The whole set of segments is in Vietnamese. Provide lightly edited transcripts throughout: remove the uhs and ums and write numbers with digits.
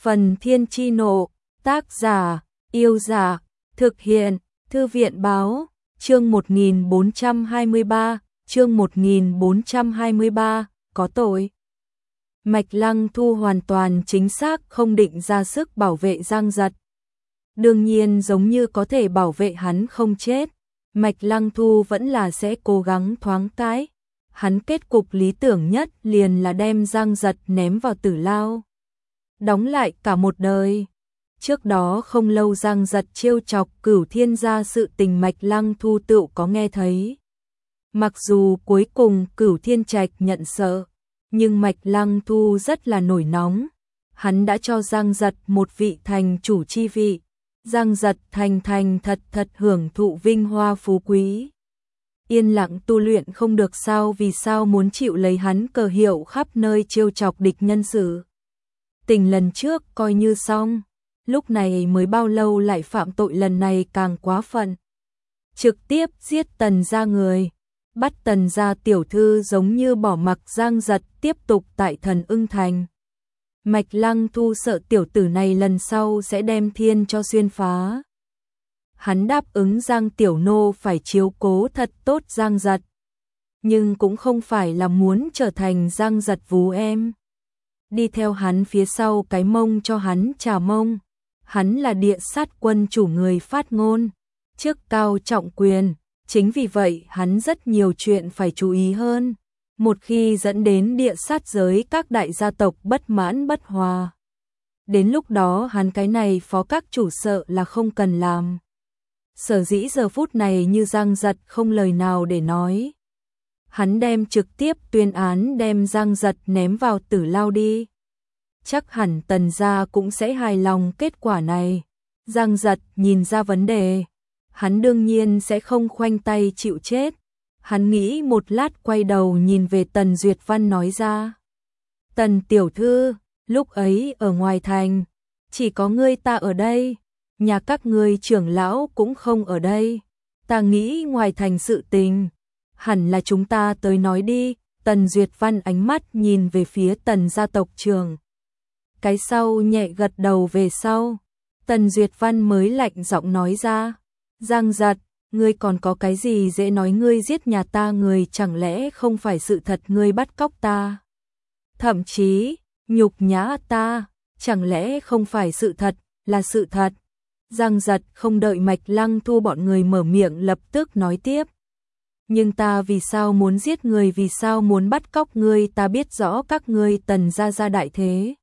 Phần Thiên Chi Nộ, tác giả, Yêu Giả, thực hiện, Thư viện Báo, chương 1423, có tội. Mạch Lăng Thu hoàn toàn chính xác không định ra sức bảo vệ Giang Giật. Đương nhiên giống như có thể bảo vệ hắn không chết, Mạch Lăng Thu vẫn là sẽ cố gắng thoáng cái. Hắn kết cục lý tưởng nhất liền là đem Giang Giật ném vào tử lao, đóng lại cả một đời. Trước đó không lâu Giang Giật trêu chọc Cửu Thiên gia sự tình Mạch Lăng Thu tựu có nghe thấy. Mặc dù cuối cùng Cửu Thiên Trạch nhận sợ, nhưng Mạch Lăng Thu rất là nổi nóng. Hắn đã cho Giang Giật một vị thành chủ chi vị. Giang Giật thành thật hưởng thụ vinh hoa phú quý. Yên lặng tu luyện không được sao, vì sao muốn chịu lấy hắn cờ hiệu khắp nơi trêu chọc địch nhân sự. Tình lần trước coi như xong, lúc này mới bao lâu lại phạm tội lần này càng quá phận. Trực tiếp giết Tần gia người, bắt Tần gia tiểu thư giống như bỏ mặc Giang Giật tiếp tục tại Thần Ưng Thành. Mạch Lăng Thu sợ tiểu tử này lần sau sẽ đem thiên cho xuyên phá. Hắn đáp ứng Giang Tiểu Nô phải chiếu cố thật tốt Giang Giật, nhưng cũng không phải là muốn trở thành Giang Giật vú em. Đi theo hắn phía sau cái mông cho hắn trà mông. Hắn là Địa Sát Quân chủ người phát ngôn, chức cao trọng quyền, chính vì vậy hắn rất nhiều chuyện phải chú ý hơn. Một khi dẫn đến địa sát giới các đại gia tộc bất mãn bất hòa, đến lúc đó hắn cái này phó các chủ sợ là không cần làm. Sở dĩ giờ phút này như Giang Giật không lời nào để nói, hắn đem trực tiếp tuyên án đem Giang Giật ném vào tử lao đi. Chắc hẳn Tần gia cũng sẽ hài lòng kết quả này. Giang Giật nhìn ra vấn đề, hắn đương nhiên sẽ không khoanh tay chịu chết. Hắn nghĩ một lát quay đầu nhìn về Tần Duyệt Văn nói ra. Tần tiểu thư, lúc ấy ở ngoài thành, chỉ có ngươi ta ở đây, nhà các ngươi trưởng lão cũng không ở đây. Ta nghĩ ngoài thành sự tình, hẳn là chúng ta tới nói đi. Tần Duyệt Văn ánh mắt nhìn về phía Tần gia tộc trưởng. Cái sau nhẹ gật đầu về sau. Tần Duyệt Văn mới lạnh giọng nói ra. Giang Giật, ngươi còn có cái gì dễ nói, ngươi giết nhà ta người chẳng lẽ không phải sự thật, ngươi bắt cóc ta, thậm chí nhục nhã ta, chẳng lẽ không phải sự thật, là sự thật. Giang Giật không đợi Mạch Lăng Thu bọn người mở miệng lập tức nói tiếp. Nhưng ta vì sao muốn giết người, vì sao muốn bắt cóc ngươi, ta biết rõ các ngươi Tần gia đại thế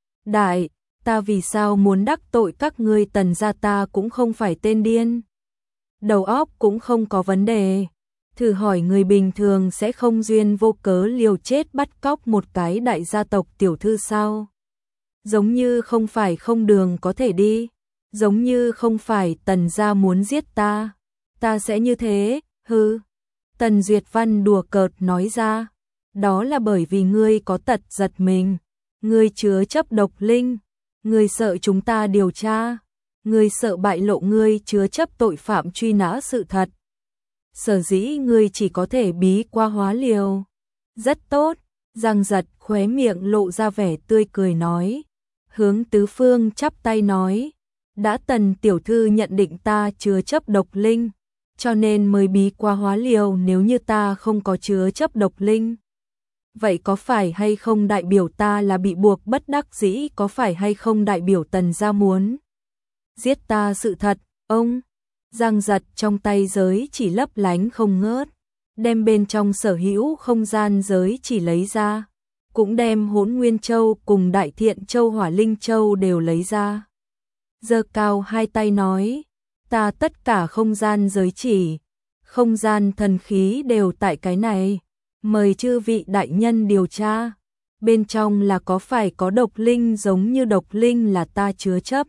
đại, ta vì sao muốn đắc tội các ngươi Tần gia, ta cũng không phải tên điên. Đầu óc cũng không có vấn đề. Thử hỏi người bình thường sẽ không duyên vô cớ liều chết bắt cóc một cái đại gia tộc tiểu thư sao? Giống như không phải không đường có thể đi, giống như không phải Tần gia muốn giết ta, ta sẽ như thế, hừ. Tần Duyệt Văn đùa cợt nói ra, đó là bởi vì ngươi có tật giật mình, ngươi chứa chấp độc linh, ngươi sợ chúng ta điều tra. Ngươi sợ bại lộ ngươi chứa chấp tội phạm truy nã sự thật. Sở dĩ ngươi chỉ có thể bí qua hóa liều. Rất tốt, Giang Giật khóe miệng lộ ra vẻ tươi cười nói. Hướng tứ phương chắp tay nói. Đã Tần tiểu thư nhận định ta chứa chấp độc linh, cho nên mới bí qua hóa liều. Nếu như ta không có chứa chấp độc linh, vậy có phải hay không đại biểu ta là bị buộc bất đắc dĩ, có phải hay không đại biểu Tần gia muốn giết ta sự thật, ông. Giang Giật trong tay giới chỉ lấp lánh không ngớt, đem bên trong sở hữu không gian giới chỉ lấy ra, cũng đem Hỗn Nguyên Châu cùng Đại Thiện Châu Hỏa Linh Châu đều lấy ra. Giơ cao hai tay nói, ta tất cả không gian giới chỉ, không gian thần khí đều tại cái này, mời chư vị đại nhân điều tra, bên trong là có phải có độc linh, giống như độc linh là ta chứa chấp.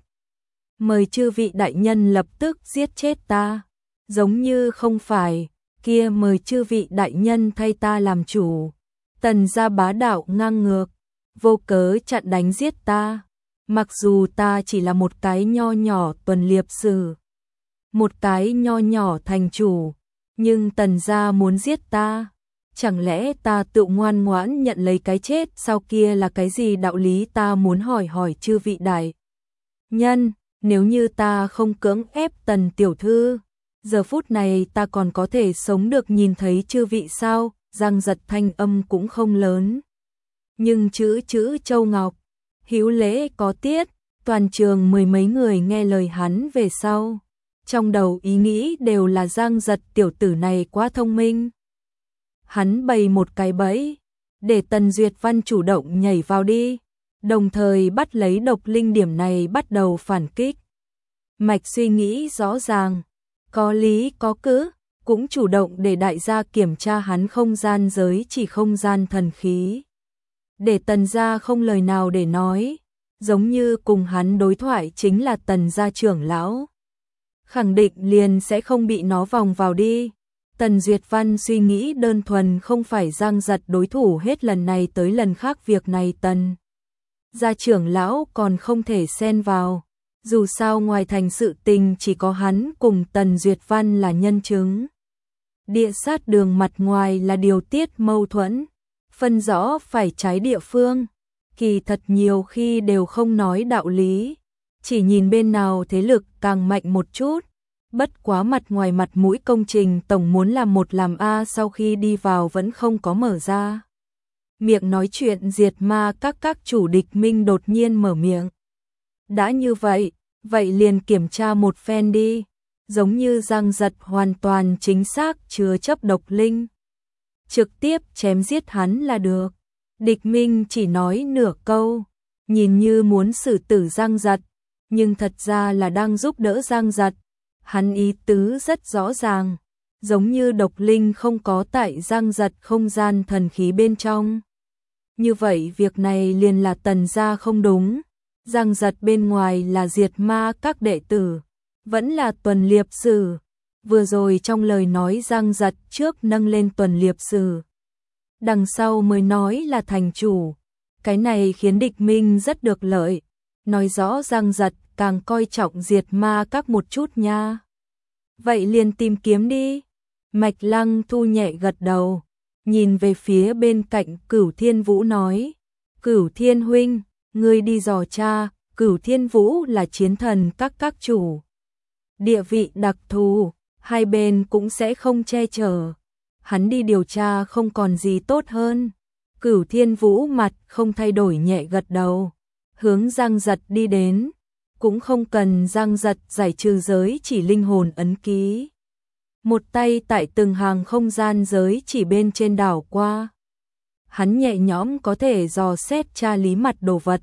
Mời chư vị đại nhân lập tức giết chết ta, giống như không phải, kia mời chư vị đại nhân thay ta làm chủ. Tần gia bá đạo ngang ngược, vô cớ chặn đánh giết ta, mặc dù ta chỉ là một cái nho nhỏ tuần liệp sử, một cái nho nhỏ thành chủ, nhưng Tần gia muốn giết ta, chẳng lẽ ta tự ngoan ngoãn nhận lấy cái chết sau kia là cái gì đạo lý ta muốn hỏi chư vị đại nhân, nếu như ta không cưỡng ép Tần tiểu thư, giờ phút này ta còn có thể sống được nhìn thấy chư vị sao? Giang Giật thanh âm cũng không lớn, nhưng chữ châu ngọc, hữu lễ có tiết, toàn trường mười mấy người nghe lời hắn về sau, trong đầu ý nghĩ đều là Giang Giật tiểu tử này quá thông minh. Hắn bày một cái bẫy, để Tần Duyệt Văn chủ động nhảy vào đi, đồng thời bắt lấy độc linh điểm này bắt đầu phản kích. Mạch suy nghĩ rõ ràng, có lý có cứ, cũng chủ động để đại gia kiểm tra hắn không gian giới chỉ không gian thần khí. Để Tần gia không lời nào để nói, giống như cùng hắn đối thoại chính là Tần gia trưởng lão. Khẳng định liền sẽ không bị nó vòng vào đi. Tần Duyệt Văn suy nghĩ đơn thuần không phải Giang Giật đối thủ hết lần này tới lần khác việc này Tần gia trưởng lão còn không thể xen vào. Dù sao ngoài thành sự tình chỉ có hắn cùng Tần Duyệt Văn là nhân chứng. Địa sát đường mặt ngoài là điều tiết mâu thuẫn, phân rõ phải trái địa phương, kỳ thật nhiều khi đều không nói đạo lý, chỉ nhìn bên nào thế lực càng mạnh một chút. Bất quá mặt ngoài mặt mũi công trình tổng muốn làm một làm A sau khi đi vào vẫn không có mở ra. Miệng nói chuyện diệt ma các chủ địch minh đột nhiên mở miệng. Đã như vậy, vậy liền kiểm tra một phen đi, giống như Giang Giật hoàn toàn chính xác chứa chấp độc linh. Trực tiếp chém giết hắn là được. Địch minh chỉ nói nửa câu, nhìn như muốn xử tử Giang Giật, nhưng thật ra là đang giúp đỡ Giang Giật. Hắn ý tứ rất rõ ràng, giống như độc linh không có tại Giang Giật không gian thần khí bên trong. Như vậy việc này liền là Tần gia không đúng. Giang Giật bên ngoài là diệt ma các đệ tử, vẫn là Tuần Liệp Sử. Vừa rồi trong lời nói Giang Giật trước nâng lên Tuần Liệp Sử, đằng sau mới nói là thành chủ. Cái này khiến địch minh rất được lợi, nói rõ Giang Giật càng coi trọng diệt ma các một chút nha. Vậy liền tìm kiếm đi. Mạch Lăng Thu nhẹ gật đầu, nhìn về phía bên cạnh Cửu Thiên Vũ nói, Cửu Thiên huynh, ngươi đi dò tra. Cửu Thiên Vũ là chiến thần các chủ, địa vị đặc thù, hai bên cũng sẽ không che chở. Hắn đi điều tra không còn gì tốt hơn. Cửu Thiên Vũ mặt không thay đổi nhẹ gật đầu, hướng Giang Giật đi đến, cũng không cần Giang Giật giải trừ giới chỉ linh hồn ấn ký. Một tay tại từng hàng không gian giới chỉ bên trên đảo qua. Hắn nhẹ nhõm có thể dò xét tra lý mặt đồ vật.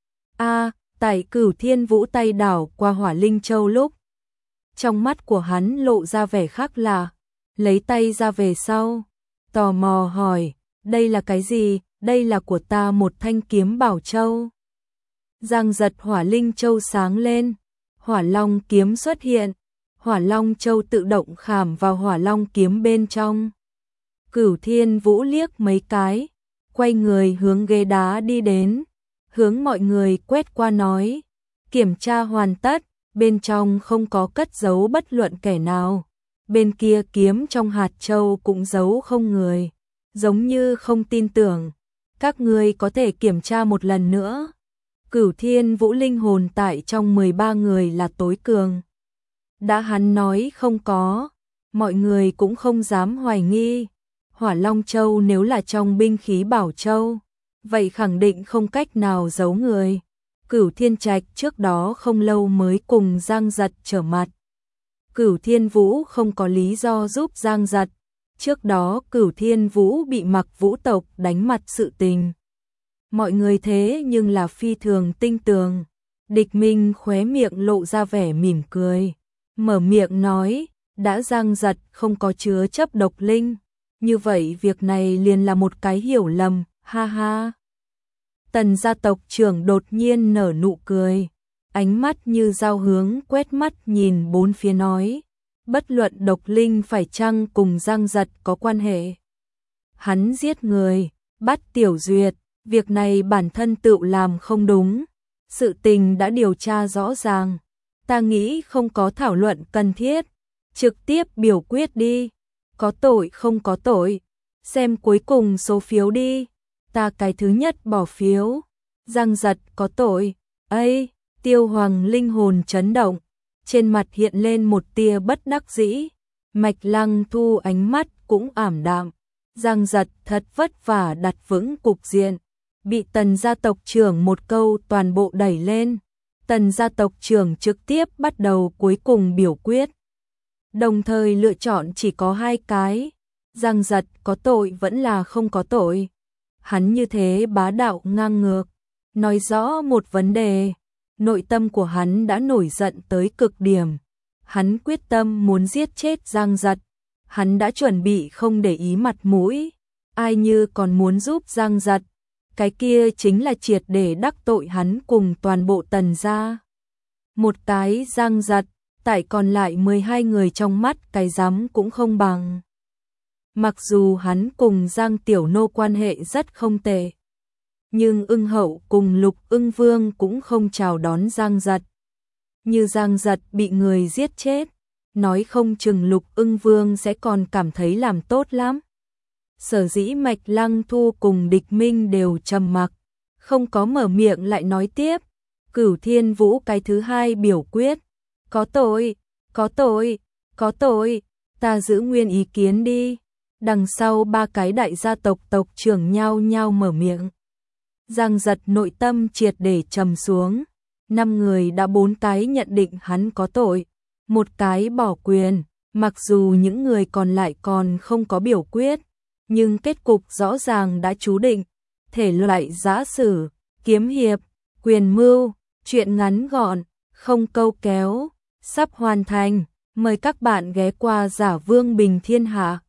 Tại Cửu Thiên Vũ tay đảo qua Hỏa Linh Châu lúc, trong mắt của hắn lộ ra vẻ khác lạ, lấy tay ra về sau, tò mò hỏi, đây là cái gì? Đây là của ta một thanh kiếm bảo châu. Giang Giật Hỏa Linh Châu sáng lên, Hỏa Long kiếm xuất hiện, Hỏa Long Châu tự động khảm vào Hỏa Long kiếm bên trong. Cửu Thiên Vũ liếc mấy cái, quay người hướng ghế đá đi đến, hướng mọi người quét qua nói, kiểm tra hoàn tất, bên trong không có cất giấu bất luận kẻ nào. Bên kia kiếm trong hạt châu cũng giấu không người, giống như không tin tưởng. Các ngươi có thể kiểm tra một lần nữa. Cửu Thiên Vũ linh hồn tại trong 13 người là tối cường. Đã hắn nói không có, mọi người cũng không dám hoài nghi. Hỏa Long Châu nếu là trong binh khí bảo châu, vậy khẳng định không cách nào giấu người. Cửu Thiên Trạch trước đó không lâu mới cùng Giang Giật trở mặt. Cửu Thiên Vũ không có lý do giúp Giang Giật. Trước đó Cửu Thiên Vũ bị Mặc Vũ tộc đánh mặt sự tình. Mọi người thế nhưng là phi thường tinh tường. Địch Minh khóe miệng lộ ra vẻ mỉm cười, mở miệng nói, đã Giang Giật không có chứa chấp độc linh, như vậy việc này liền là một cái hiểu lầm, ha ha. Tần gia tộc trưởng đột nhiên nở nụ cười, ánh mắt như dao hướng quét mắt nhìn bốn phía nói, bất luận độc linh phải chăng cùng Giang Giật có quan hệ. Hắn giết người, bắt Tiểu Duyệt, việc này bản thân tự làm không đúng, sự tình đã điều tra rõ ràng, ta nghĩ không có thảo luận cần thiết, trực tiếp biểu quyết đi, có tội không có tội, Xem cuối cùng số phiếu đi. Ta cái thứ nhất bỏ phiếu. Giang Giật có tội. Ây, Tiêu Hoàng linh hồn chấn động. Trên mặt hiện lên một tia bất đắc dĩ. Mạch Lăng Thu ánh mắt cũng ảm đạm. Giang Giật thật vất vả đặt vững cục diện. Bị Tần gia tộc trưởng một câu toàn bộ đẩy lên. Tần gia tộc trưởng trực tiếp bắt đầu cuối cùng biểu quyết. Đồng thời lựa chọn chỉ có hai cái. Giang Giật có tội vẫn là không có tội. Hắn như thế bá đạo ngang ngược. Nói rõ một vấn đề. Nội tâm của hắn đã nổi giận tới cực điểm. Hắn quyết tâm muốn giết chết Giang Giật. Hắn đã chuẩn bị không để ý mặt mũi. Ai như còn muốn giúp Giang Giật. Cái kia chính là triệt để đắc tội hắn cùng toàn bộ Tần gia. Một cái Giang Giật, tại còn lại 12 người trong mắt cái rắm cũng không bằng. Mặc dù hắn cùng Giang Tiểu Nô quan hệ rất không tệ, nhưng Ưng Hậu cùng Lục Ưng Vương cũng không chào đón Giang Giật. Như Giang Giật bị người giết chết, nói không chừng Lục Ưng Vương sẽ còn cảm thấy làm tốt lắm. Sở dĩ Mạch Lăng Thu cùng Địch Minh đều trầm mặc, không có mở miệng lại nói tiếp. Cửu Thiên Vũ cái thứ hai biểu quyết. Có tội, có tội, có tội, ta giữ nguyên ý kiến đi. Đằng sau ba cái đại gia tộc tộc trưởng nhao nhao mở miệng. Giang Giật nội tâm triệt để trầm xuống. 5 người đã 4 cái nhận định hắn có tội, một cái bỏ quyền. Mặc dù những người còn lại còn không có biểu quyết, nhưng kết cục rõ ràng đã chú định. Thể loại giã sử, kiếm hiệp, quyền mưu, chuyện ngắn gọn, không câu kéo, sắp hoàn thành. Mời các bạn ghé qua Giả Vương Bình Thiên Hạ.